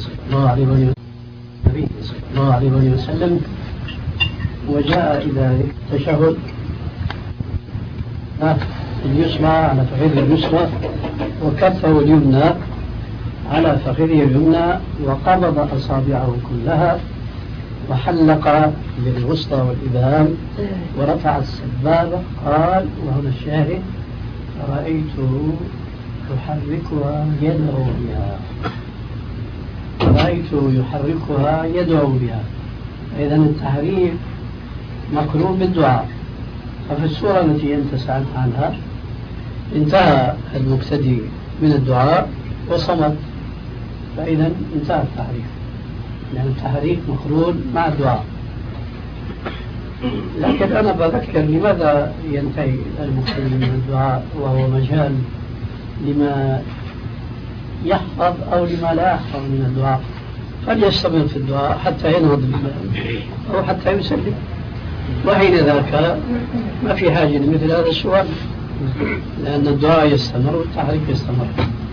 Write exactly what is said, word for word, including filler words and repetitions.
صلى الله عليه وسلم النبي صلى الله عليه وسلم وجاء إلى التشهد اليسرى على فخذه اليسرى وكفه اليمنى على فخذه اليمنى وقبض أصابعه كلها وحلق بالوسطى والإبهام ورفع السبابة. قال وهنا الشاهد: رأيته يحركها يدعو بها رأيته يحركها يدعو بها. إذن التحريك مقرون بالدعاء. ففي السورة التي أنت سألت عنها انتهى المقتدي من الدعاء وصمت، فإذا انتهى التحريك، يعني التحريك مقرون مع الدعاء. لكن أنا بذكر لماذا ينتهي المقتدي من الدعاء وهو مجال لما يحفظ أو لما لا يحفظ من الدعاء، فليستمر في الدعاء حتى ينهض أو حتى يسلم، وحين ذاك ما في حاجة لمثل هذا السؤال، لأن الدعاء يستمر والتحريك يستمر.